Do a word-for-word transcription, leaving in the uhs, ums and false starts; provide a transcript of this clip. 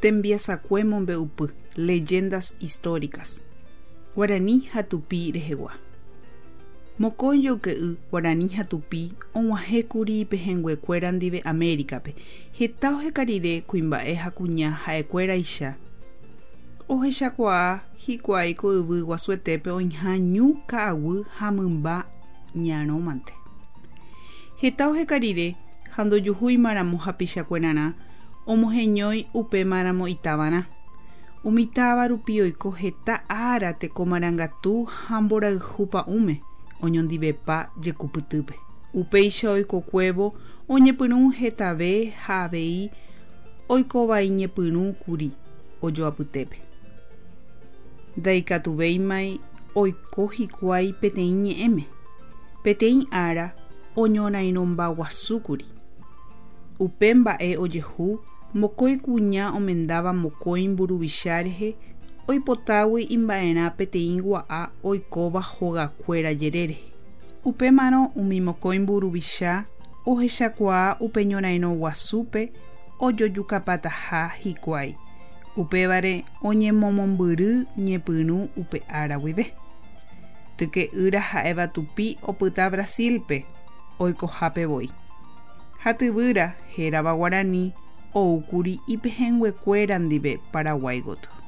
Tembiasakue mombe'upy. Leyendas históricas. Guarani ha Tupi rehegua. Mokõi joke'y Guarani ha Tupi og̃uahẽkuri pehẽnguekuéra ndive Américape. Heta ohekarire kuimba'e ha kuña ha'ekuéra icha. Ohechakuaa hikuái ko yvy guasuetépe oĩha ñu ka'aguy ha mymba ñarõmante. Heta ohekarire ha ndojuhúimaramo hapichakuérarã omoheñói upémaramo itávara. Umitáva rupi oiko heta ára tekomarangatu ha mborayhupa'ũme oñondivepa jekupytýpe. Upéicha oikokuévo oñepyrũ hetave ha avei oikovai ñepyrũkuri ojoapytépe. Ndaikatuvéimai oiko hikuái peteĩ ñe'ẽme. Peteĩ ára oñorairõmbaguasúkuri. Upe mba'e ojehu mokõi kuña omendáva mokõi mburuvicha rehe oipotágui imba'erã peteĩ gua'a oikóva hogakuéra jererehe. Upémarõ umi mokõi mburuvicha ohechakuaa upe ñorairõ guasúpe ojojukapataha hikuái. Upévare oñemomombyry ñepyrũ upe ára guive. Tyke'ýra ha'éva Tupi opyta Brasilpe oikohápevoi. Ha tyvýra hérava Guarani oúkuri ipehẽnguekuéra ndive Paraguay gotyo.